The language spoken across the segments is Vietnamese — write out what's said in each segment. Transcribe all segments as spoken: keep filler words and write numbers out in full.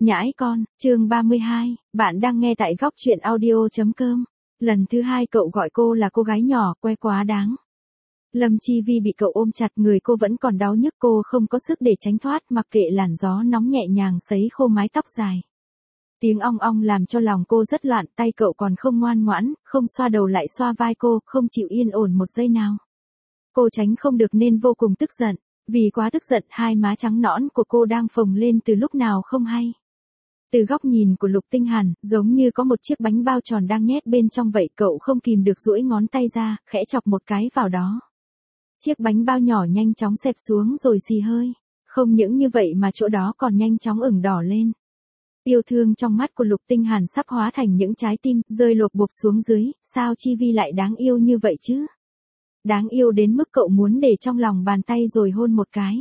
Nhãi con, chương ba mươi hai, bạn đang nghe tại góc truyện audio.com. Lần thứ hai cậu gọi cô là cô gái nhỏ, que quá đáng. Lâm Chi Vi bị cậu ôm chặt, người cô vẫn còn đau nhức, cô không có sức để tránh thoát, mặc kệ làn gió nóng nhẹ nhàng sấy khô mái tóc dài. Tiếng ong ong làm cho lòng cô rất loạn, tay cậu còn không ngoan ngoãn, không xoa đầu lại xoa vai cô, không chịu yên ổn một giây nào. Cô tránh không được nên vô cùng tức giận, vì quá tức giận hai má trắng nõn của cô đang phồng lên từ lúc nào không hay. Từ góc nhìn của Lục Tinh Hàn, giống như có một chiếc bánh bao tròn đang nhét bên trong vậy, cậu không kìm được duỗi ngón tay ra, khẽ chọc một cái vào đó. Chiếc bánh bao nhỏ nhanh chóng xẹp xuống rồi xì hơi. Không những như vậy mà chỗ đó còn nhanh chóng ửng đỏ lên. Yêu thương trong mắt của Lục Tinh Hàn sắp hóa thành những trái tim, rơi lột bột xuống dưới, sao Chi Vi lại đáng yêu như vậy chứ? Đáng yêu đến mức cậu muốn để trong lòng bàn tay rồi hôn một cái.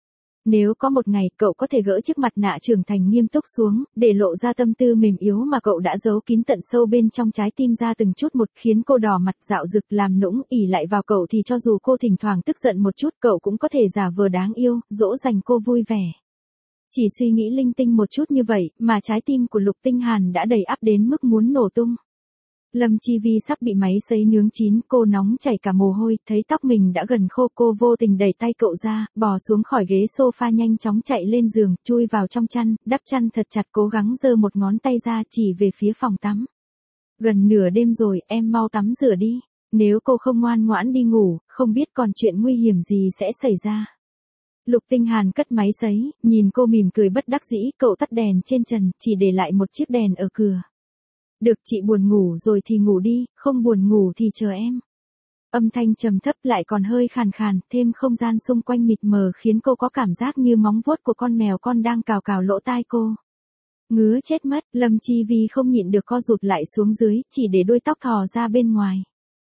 Nếu có một ngày cậu có thể gỡ chiếc mặt nạ trưởng thành nghiêm túc xuống, để lộ ra tâm tư mềm yếu mà cậu đã giấu kín tận sâu bên trong trái tim ra từng chút một, khiến cô đỏ mặt dạo rực làm nũng ỉ lại vào cậu, thì cho dù cô thỉnh thoảng tức giận một chút, cậu cũng có thể giả vờ đáng yêu, dỗ dành cô vui vẻ. Chỉ suy nghĩ linh tinh một chút như vậy, mà trái tim của Lục Tinh Hàn đã đầy ắp đến mức muốn nổ tung. Lâm Chi Vi sắp bị máy sấy nướng chín, cô nóng chảy cả mồ hôi, thấy tóc mình đã gần khô, cô vô tình đẩy tay cậu ra, bò xuống khỏi ghế sofa nhanh chóng chạy lên giường, chui vào trong chăn, đắp chăn thật chặt, cố gắng giơ một ngón tay ra chỉ về phía phòng tắm. Gần nửa đêm rồi, em mau tắm rửa đi, nếu cô không ngoan ngoãn đi ngủ, không biết còn chuyện nguy hiểm gì sẽ xảy ra. Lục Tinh Hàn cất máy sấy, nhìn cô mỉm cười bất đắc dĩ, cậu tắt đèn trên trần, chỉ để lại một chiếc đèn ở cửa. Được, chị buồn ngủ rồi thì ngủ đi, không buồn ngủ thì chờ em. Âm thanh trầm thấp lại còn hơi khàn khàn, thêm không gian xung quanh mịt mờ khiến cô có cảm giác như móng vuốt của con mèo con đang cào cào lỗ tai cô. Ngứa chết mất, Lâm Chi Vi không nhịn được co rụt lại xuống dưới, chỉ để đuôi tóc thò ra bên ngoài.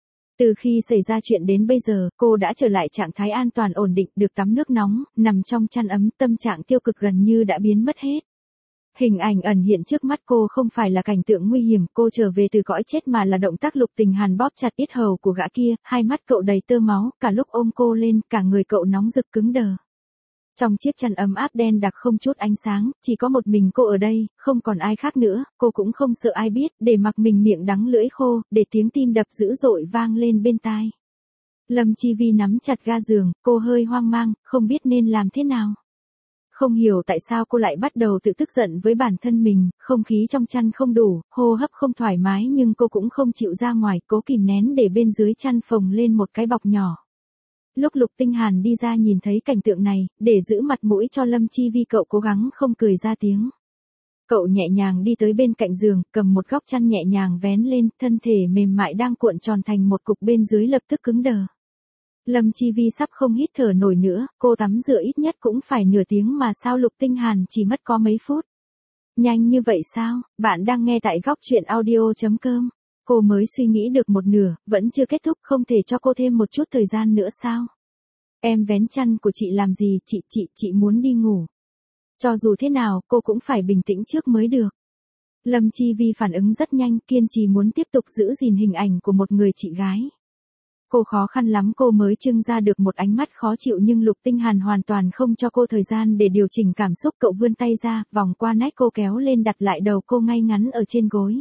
Từ khi xảy ra chuyện đến bây giờ, cô đã trở lại trạng thái an toàn ổn định, được tắm nước nóng, nằm trong chăn ấm, tâm trạng tiêu cực gần như đã biến mất hết. Hình ảnh ẩn hiện trước mắt cô không phải là cảnh tượng nguy hiểm, cô trở về từ cõi chết, mà là động tác Lục Tinh Hàn bóp chặt yết hầu của gã kia, hai mắt cậu đầy tơ máu, cả lúc ôm cô lên, cả người cậu nóng rực cứng đờ. Trong chiếc chăn ấm áp đen đặc không chút ánh sáng, chỉ có một mình cô ở đây, không còn ai khác nữa, cô cũng không sợ ai biết, để mặc mình miệng đắng lưỡi khô, để tiếng tim đập dữ dội vang lên bên tai. Lâm Chi Vi nắm chặt ga giường, cô hơi hoang mang, không biết nên làm thế nào. Không hiểu tại sao cô lại bắt đầu tự tức giận với bản thân mình, không khí trong chăn không đủ, hô hấp không thoải mái, nhưng cô cũng không chịu ra ngoài, cố kìm nén để bên dưới chăn phồng lên một cái bọc nhỏ. Lúc Lục Tinh Hàn đi ra nhìn thấy cảnh tượng này, để giữ mặt mũi cho Lâm Chi Vi, cậu cố gắng không cười ra tiếng. Cậu nhẹ nhàng đi tới bên cạnh giường, cầm một góc chăn nhẹ nhàng vén lên, thân thể mềm mại đang cuộn tròn thành một cục bên dưới lập tức cứng đờ. Lâm Chi Vi sắp không hít thở nổi nữa, cô tắm rửa ít nhất cũng phải nửa tiếng mà sao Lục Tinh Hàn chỉ mất có mấy phút. Nhanh như vậy sao? Bạn đang nghe tại góc truyện audio.com. Cô mới suy nghĩ được một nửa, vẫn chưa kết thúc, không thể cho cô thêm một chút thời gian nữa sao? Em vén chăn của chị làm gì, chị, chị, chị muốn đi ngủ. Cho dù thế nào, cô cũng phải bình tĩnh trước mới được. Lâm Chi Vi phản ứng rất nhanh, kiên trì muốn tiếp tục giữ gìn hình ảnh của một người chị gái. Cô khó khăn lắm cô mới trưng ra được một ánh mắt khó chịu, nhưng Lục Tinh Hàn hoàn toàn không cho cô thời gian để điều chỉnh cảm xúc, cậu vươn tay ra, vòng qua nách cô kéo lên đặt lại đầu cô ngay ngắn ở trên gối.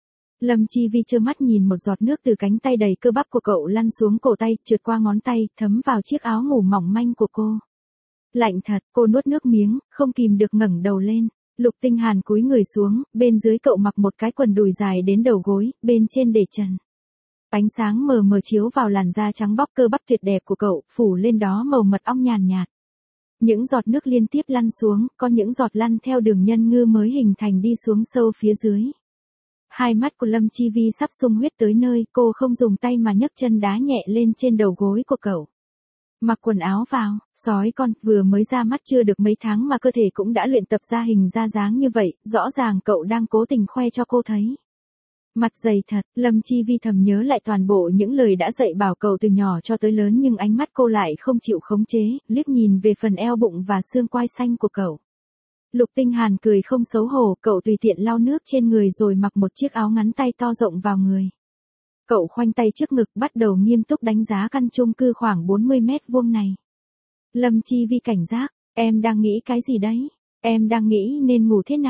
Lâm Chi Vi trơ mắt nhìn một giọt nước từ cánh tay đầy cơ bắp của cậu lăn xuống cổ tay, trượt qua ngón tay, thấm vào chiếc áo ngủ mỏng manh của cô. Lạnh thật, cô nuốt nước miếng, không kìm được ngẩng đầu lên. Lục Tinh Hàn cúi người xuống, bên dưới cậu mặc một cái quần đùi dài đến đầu gối, bên trên để trần. Ánh sáng mờ mờ chiếu vào làn da trắng bóc cơ bắp tuyệt đẹp của cậu, phủ lên đó màu mật ong nhàn nhạt. Những giọt nước liên tiếp lăn xuống, có những giọt lăn theo đường nhân ngư mới hình thành đi xuống sâu phía dưới. Hai mắt của Lâm Chi Vi sắp sung huyết tới nơi, cô không dùng tay mà nhấc chân đá nhẹ lên trên đầu gối của cậu. Mặc quần áo vào, sói con, vừa mới ra mắt chưa được mấy tháng mà cơ thể cũng đã luyện tập ra hình ra dáng như vậy, rõ ràng cậu đang cố tình khoe cho cô thấy. Mặt dày thật, Lâm Chi Vi thầm nhớ lại toàn bộ những lời đã dạy bảo cậu từ nhỏ cho tới lớn, nhưng ánh mắt cô lại không chịu khống chế, liếc nhìn về phần eo bụng và xương quai xanh của cậu. Lục Tinh Hàn cười không xấu hổ, cậu tùy tiện lau nước trên người rồi mặc một chiếc áo ngắn tay to rộng vào người. Cậu khoanh tay trước ngực, bắt đầu nghiêm túc đánh giá căn chung cư khoảng bốn mươi mét vuông này. Lâm Chi Vi cảnh giác, em đang nghĩ cái gì đấy? Em đang nghĩ nên ngủ thế nào?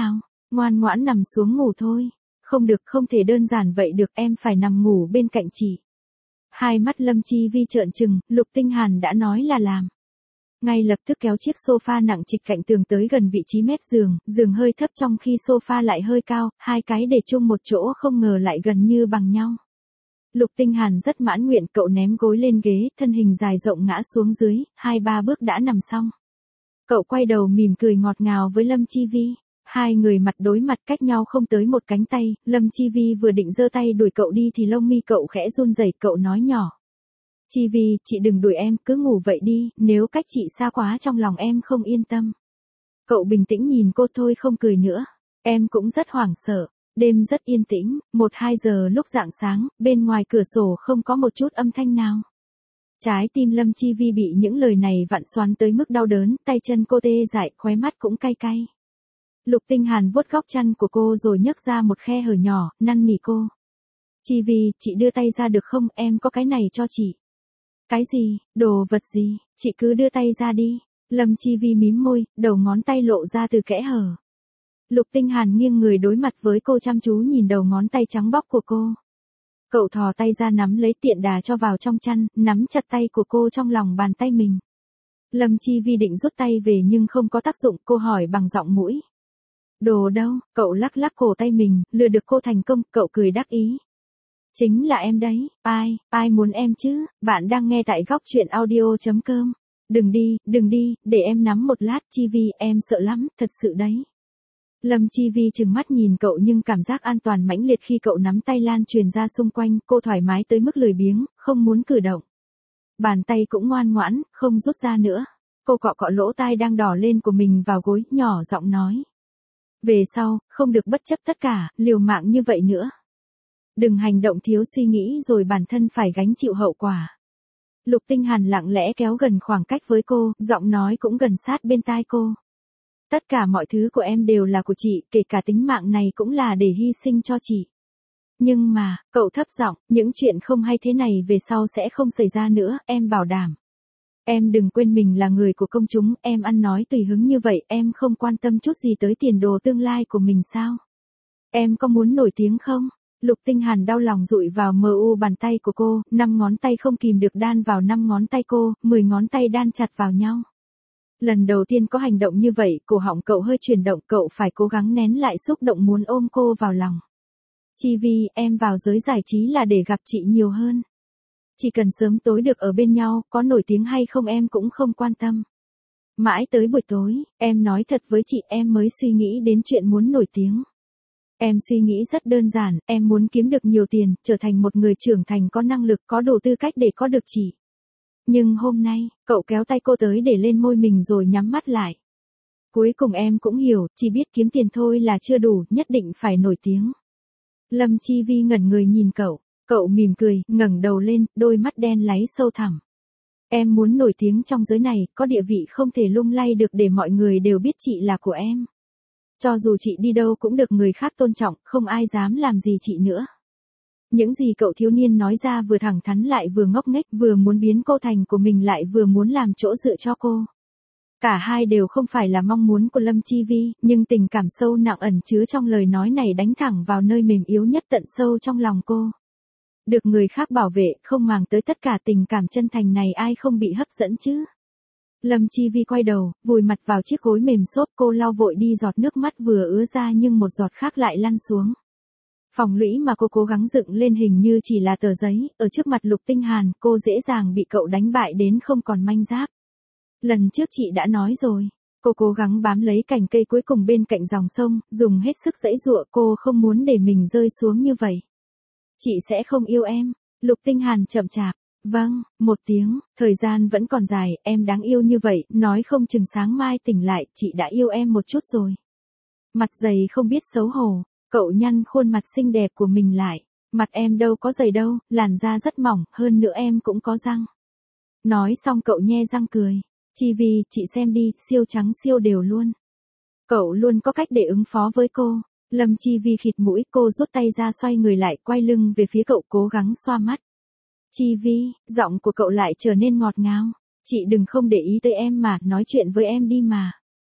Ngoan ngoãn nằm xuống ngủ thôi. Không được, không thể đơn giản vậy được, em phải nằm ngủ bên cạnh chị. Hai mắt Lâm Chi Vi trợn trừng, Lục Tinh Hàn đã nói là làm. Ngay lập tức kéo chiếc sofa nặng trịch cạnh tường tới gần vị trí mép giường, giường hơi thấp trong khi sofa lại hơi cao, hai cái để chung một chỗ không ngờ lại gần như bằng nhau. Lục Tinh Hàn rất mãn nguyện, cậu ném gối lên ghế, thân hình dài rộng ngã xuống dưới, hai ba bước đã nằm xong. Cậu quay đầu mỉm cười ngọt ngào với Lâm Chi Vi. Hai người mặt đối mặt cách nhau không tới một cánh tay, Lâm Chi Vi vừa định giơ tay đuổi cậu đi thì lông mi cậu khẽ run rẩy, cậu nói nhỏ. Chi Vi, chị đừng đuổi em, cứ ngủ vậy đi, nếu cách chị xa quá trong lòng em không yên tâm. Cậu bình tĩnh nhìn cô thôi không cười nữa. Em cũng rất hoảng sợ. Đêm rất yên tĩnh, một hai giờ lúc rạng sáng, bên ngoài cửa sổ không có một chút âm thanh nào. Trái tim Lâm Chi Vi bị những lời này vặn xoắn tới mức đau đớn, tay chân cô tê dại, khóe mắt cũng cay cay. Lục Tinh Hàn vuốt góc chăn của cô rồi nhấc ra một khe hở nhỏ, năn nỉ cô. Chi Vi, chị đưa tay ra được không, em có cái này cho chị. Cái gì, đồ vật gì, chị cứ đưa tay ra đi. Lâm Chi Vi mím môi, đầu ngón tay lộ ra từ kẽ hở. Lục Tinh Hàn nghiêng người đối mặt với cô chăm chú nhìn đầu ngón tay trắng bóc của cô. Cậu thò tay ra nắm lấy tiện đà cho vào trong chăn, nắm chặt tay của cô trong lòng bàn tay mình. Lâm Chi Vi định rút tay về nhưng không có tác dụng, cô hỏi bằng giọng mũi. Đồ đâu, cậu lắc lắc cổ tay mình, lừa được cô thành công, cậu cười đắc ý. Chính là em đấy, ai, ai muốn em chứ, bạn đang nghe tại góc truyện audio chấm com. Đừng đi, đừng đi, để em nắm một lát, Chi Vi, em sợ lắm, thật sự đấy. Lâm Chi Vi trừng mắt nhìn cậu nhưng cảm giác an toàn mãnh liệt khi cậu nắm tay lan truyền ra xung quanh, cô thoải mái tới mức lười biếng, không muốn cử động. Bàn tay cũng ngoan ngoãn, không rút ra nữa. Cô cọ cọ lỗ tai đang đỏ lên của mình vào gối, nhỏ giọng nói. Về sau, không được bất chấp tất cả, liều mạng như vậy nữa. Đừng hành động thiếu suy nghĩ rồi bản thân phải gánh chịu hậu quả. Lục Tinh Hàn lặng lẽ kéo gần khoảng cách với cô, giọng nói cũng gần sát bên tai cô. Tất cả mọi thứ của em đều là của chị, kể cả tính mạng này cũng là để hy sinh cho chị. Nhưng mà, cậu thấp giọng, những chuyện không hay thế này về sau sẽ không xảy ra nữa, em bảo đảm. Em đừng quên mình là người của công chúng, em ăn nói tùy hứng như vậy, em không quan tâm chút gì tới tiền đồ tương lai của mình sao? Em có muốn nổi tiếng không? Lục Tinh Hàn đau lòng dụi vào mờ u bàn tay của cô, năm ngón tay không kìm được đan vào năm ngón tay cô, mười ngón tay đan chặt vào nhau. Lần đầu tiên có hành động như vậy, cổ họng cậu hơi chuyển động, cậu phải cố gắng nén lại xúc động muốn ôm cô vào lòng. Chi Vi, em vào giới giải trí là để gặp chị nhiều hơn. Chỉ cần sớm tối được ở bên nhau, có nổi tiếng hay không em cũng không quan tâm. Mãi tới buổi tối, em nói thật với chị, em mới suy nghĩ đến chuyện muốn nổi tiếng. Em suy nghĩ rất đơn giản, em muốn kiếm được nhiều tiền, trở thành một người trưởng thành có năng lực, có đủ tư cách để có được chị. Nhưng hôm nay, cậu kéo tay cô tới để lên môi mình rồi nhắm mắt lại. Cuối cùng em cũng hiểu, chỉ biết kiếm tiền thôi là chưa đủ, nhất định phải nổi tiếng. Lâm Chi Vi ngẩn người nhìn cậu, cậu mỉm cười, ngẩng đầu lên, đôi mắt đen láy sâu thẳm. Em muốn nổi tiếng trong giới này, có địa vị không thể lung lay được để mọi người đều biết chị là của em. Cho dù chị đi đâu cũng được người khác tôn trọng, không ai dám làm gì chị nữa. Những gì cậu thiếu niên nói ra vừa thẳng thắn lại vừa ngốc nghếch, vừa muốn biến cô thành của mình lại vừa muốn làm chỗ dựa cho cô. Cả hai đều không phải là mong muốn của Lâm Chi Vi, nhưng tình cảm sâu nặng ẩn chứa trong lời nói này đánh thẳng vào nơi mềm yếu nhất tận sâu trong lòng cô. Được người khác bảo vệ, không màng tới tất cả tình cảm chân thành này ai không bị hấp dẫn chứ. Lâm Chi Vi quay đầu, vùi mặt vào chiếc gối mềm xốp, cô lau vội đi giọt nước mắt vừa ứa ra nhưng một giọt khác lại lăn xuống. Phòng lũy mà cô cố gắng dựng lên hình như chỉ là tờ giấy, ở trước mặt Lục Tinh Hàn, cô dễ dàng bị cậu đánh bại đến không còn manh giáp. Lần trước chị đã nói rồi, cô cố gắng bám lấy cành cây cuối cùng bên cạnh dòng sông, dùng hết sức giãy giụa, cô không muốn để mình rơi xuống như vậy. Chị sẽ không yêu em, Lục Tinh Hàn chậm chạp. Vâng, một tiếng, thời gian vẫn còn dài, em đáng yêu như vậy, nói không chừng sáng mai tỉnh lại, chị đã yêu em một chút rồi. Mặt dày không biết xấu hổ, cậu nhăn khuôn mặt xinh đẹp của mình lại. Mặt em đâu có dày đâu, làn da rất mỏng, hơn nữa em cũng có răng. Nói xong cậu nhe răng cười. Chi Vi, chị xem đi, siêu trắng siêu đều luôn. Cậu luôn có cách để ứng phó với cô. Lâm Chi Vi khịt mũi, cô rút tay ra xoay người lại, quay lưng về phía cậu cố gắng xoa mắt. Chi Vi, giọng của cậu lại trở nên ngọt ngào. Chị đừng không để ý tới em mà, nói chuyện với em đi mà.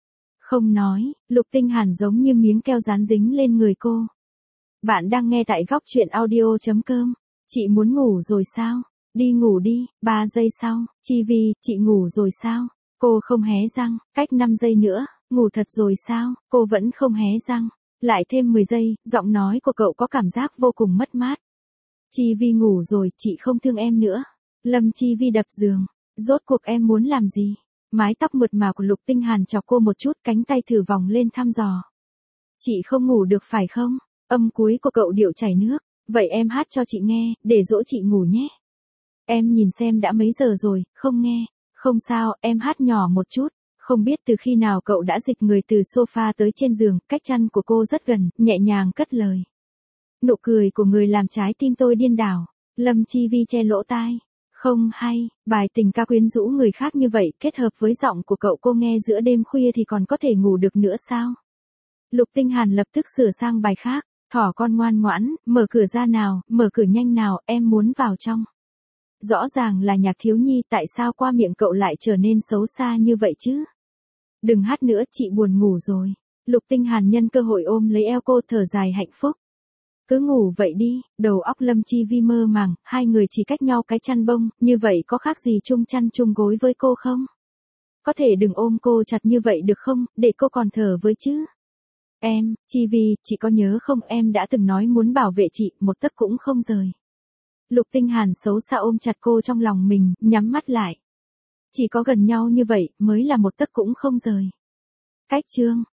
Không nói, Lục Tinh Hàn giống như miếng keo dán dính lên người cô. Bạn đang nghe tại góc chuyện audio.com. Chị muốn ngủ rồi sao? Đi ngủ đi. Ba giây sau, Chi Vi, chị ngủ rồi sao? Cô không hé răng. Cách năm giây nữa, ngủ thật rồi sao? Cô vẫn không hé răng. Lại thêm mười giây, giọng nói của cậu có cảm giác vô cùng mất mát. Chi Vi ngủ rồi, chị không thương em nữa. Lâm Chi Vi đập giường. Rốt cuộc em muốn làm gì? Mái tóc mượt mà của Lục Tinh Hàn chọc cô một chút, cánh tay thử vòng lên thăm dò. Chị không ngủ được phải không? Âm cuối của cậu điệu chảy nước. Vậy em hát cho chị nghe, để dỗ chị ngủ nhé. Em nhìn xem đã mấy giờ rồi, không nghe. Không sao, em hát nhỏ một chút. Không biết từ khi nào cậu đã dịch người từ sofa tới trên giường, cách chăn của cô rất gần, nhẹ nhàng cất lời. Nụ cười của người làm trái tim tôi điên đảo. Lâm Chi Vi che lỗ tai. Không hay, bài tình ca quyến rũ người khác như vậy kết hợp với giọng của cậu cô nghe giữa đêm khuya thì còn có thể ngủ được nữa sao? Lục Tinh Hàn lập tức sửa sang bài khác. Thỏ con ngoan ngoãn, mở cửa ra nào, mở cửa nhanh nào, em muốn vào trong. Rõ ràng là nhạc thiếu nhi, tại sao qua miệng cậu lại trở nên xấu xa như vậy chứ? Đừng hát nữa, chị buồn ngủ rồi. Lục Tinh Hàn nhân cơ hội ôm lấy eo cô, thở dài hạnh phúc. Cứ ngủ vậy đi. Đầu óc Lâm Chi Vi mơ màng, hai người chỉ cách nhau cái chăn bông, như vậy có khác gì chung chăn chung gối với cô không? Có thể đừng ôm cô chặt như vậy được không, để cô còn thở với chứ? Em, Chi Vi, chị có nhớ không, em đã từng nói muốn bảo vệ chị, một tấc cũng không rời. Lục Tinh Hàn xấu xa ôm chặt cô trong lòng mình, nhắm mắt lại. Chỉ có gần nhau như vậy, mới là một tấc cũng không rời. Cách chương.